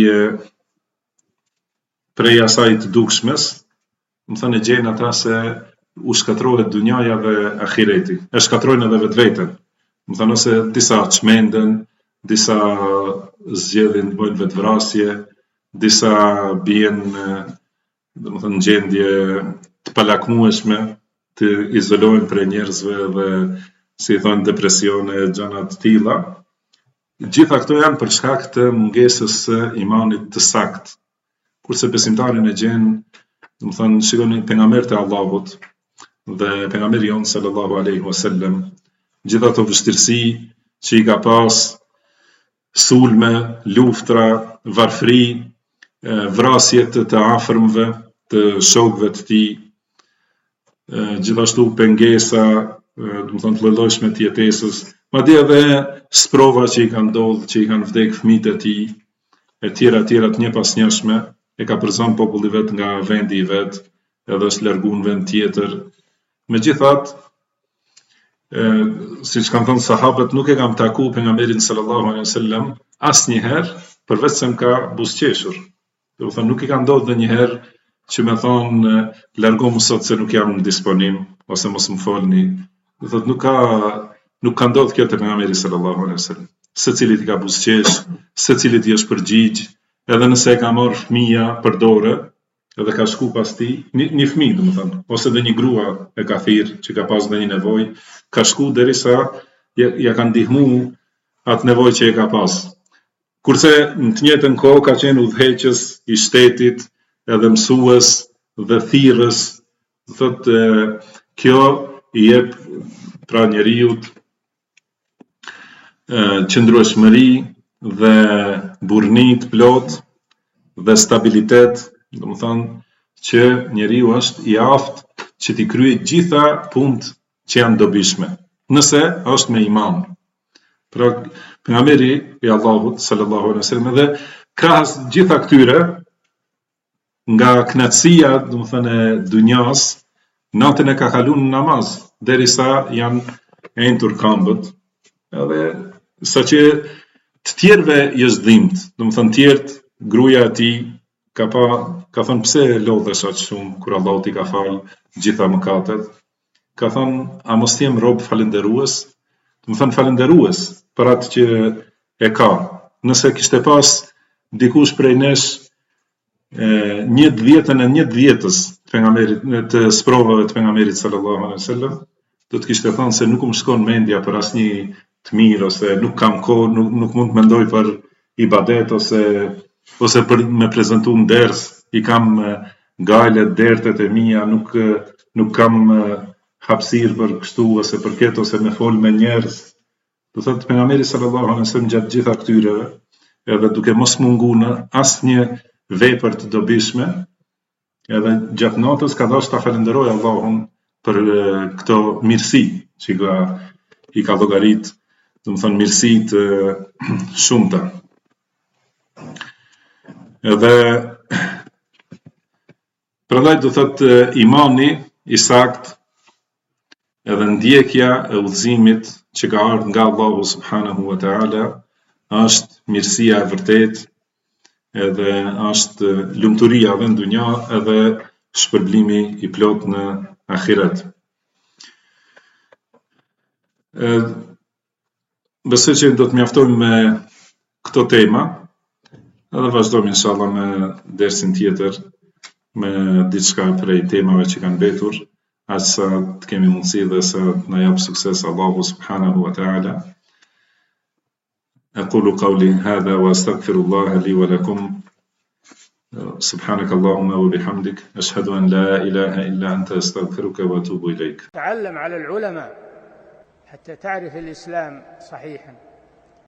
prej asaj të dukshmes, domethënë e gjejnë ata se u shkatrohet dunjaja dhe ahireti. E shkatrojnë edhe vetveten. Domethënë ose disa çmenden, disa zgjedhin të bëjnë vetvrasje, disa bien domethënë gjendje të palakmueshme, të izolohen prej njerëzve dhe si thonë depresione, gjëra të tilla. Gjitha këto janë për shkak të mungesës së imanit të saktë. Kurse besimtarin e gjen, domethënë shikoni pejgamberët e Allahut dhe pejgamberi jon sallallahu alaihi wasallam, gjitha ato vështirësi që i ka pas, sulme, luftra, varfëri, vrasje të afërmve, të shokëve të tij, gjithashtu pengesa, domethënë të lloj-llojshme të jetesës, madje edhe sprova që i kanë ndodhur, që i kanë vdekur fëmijët e tij, e tjera të njëpasnjëshme, e ka përzon populli vet nga vendi i vet, edhe është larguar në vend tjetër. Megjithatë, siç kanë thënë sahabët, nuk e kam taku pejgamberin sallallahu alaihi wasallam asnjëherë përveç se më ka buzëqeshur. Domethënë nuk i ka ndodhur ndonjëherë që më thonë largohu sot se nuk jam disponim ose mos më folni. Do thotë nuk ka ndodhur kjo te pejgamberi sallallahu alaihi wasallam. Secilit i ka buzëqesh, secilit i është përgjigj, edhe nëse e ka marrë fëmia për dorë, edhe ka shku pas tij, një fëmijë domethënë, ose edhe një grua e ka thirrë që ka pas ndonjë nevojë, ka shku derisa ja ka ndihmuar atë nevojë që e ka pas. Kurse në të njëjtën kohë ka qenë udhëheqës i shtetit, edhe mësues dhe thirrës, thotë kjo i jep pra njeriut qëndrueshmëri dhe burrni të plot dhe stabilitet, domethënë që njeriu është i aftë që t'i kryejë gjitha punët që janë dobishme, nëse është me iman. Pra pejgamberi i Allahut sallallahu alaihi wasallam edhe krahas gjitha këtyre nga knatësia, domethënë e dunjas, natën e ka kaluar në namaz derisa janë entur këmbët, edhe saqë të tjerëve i është dhimbt, domethënë tjerët gruaja e tij ka thënë pse lodhesh aq shumë kur Allahu t'i ka falë gjitha mëkatet. Ka thënë a mos jem rob falënderues? Domethënë falënderues për atë që e ka. Nëse kishte pas dikush prej nesh 10 të sprovave të pejgamberit sallallahu alaihi wasallam, do të kishte thënë se nuk më shkon mendja për asnjë të mirë, ose nuk kam kohë, nuk mund të mendoj për ibadet ose për me prezantu në ders, i kam gajlet, dertet e mia, nuk kam hapësirë për kështu ose për këtë ose me fol me njerëz. Do thotë pejgamberi sallallahu alaihi wasallam gjatë gjitha këtyreve, edhe duke mos mungu në asnjë vepër të dobishme, edhe gjatë natës ka dashur ta falenderojë Allahun për këto mirësi që i ka llogarit, domethënë mirësi të shumta. Edhe prandaj do thotë imani i saktë edhe ndjekja e udhëzimit që ka ardhur nga Allahu subhanahu wa taala është mirësia e vërtetë, edhe është lumturia edhe në dunja, edhe shpërblimi i plot në ahiret. Besoj që do të mjaftojmë me këto tema, edhe vazhdojmë inshallah me dersin tjetër, me diçka prej temave që kanë mbetur, aq sa të kemi mundësi dhe sa na jap sukses Allahu subhanahu wa taala. أقول قولي هذا وأستغفر الله لي ولكم. سبحانك اللهم وبحمدك، أشهد أن لا إله إلا أنت، أستغفرك وأتوب إليك. تعلم على العلماء حتى تعرف الإسلام صحيحا.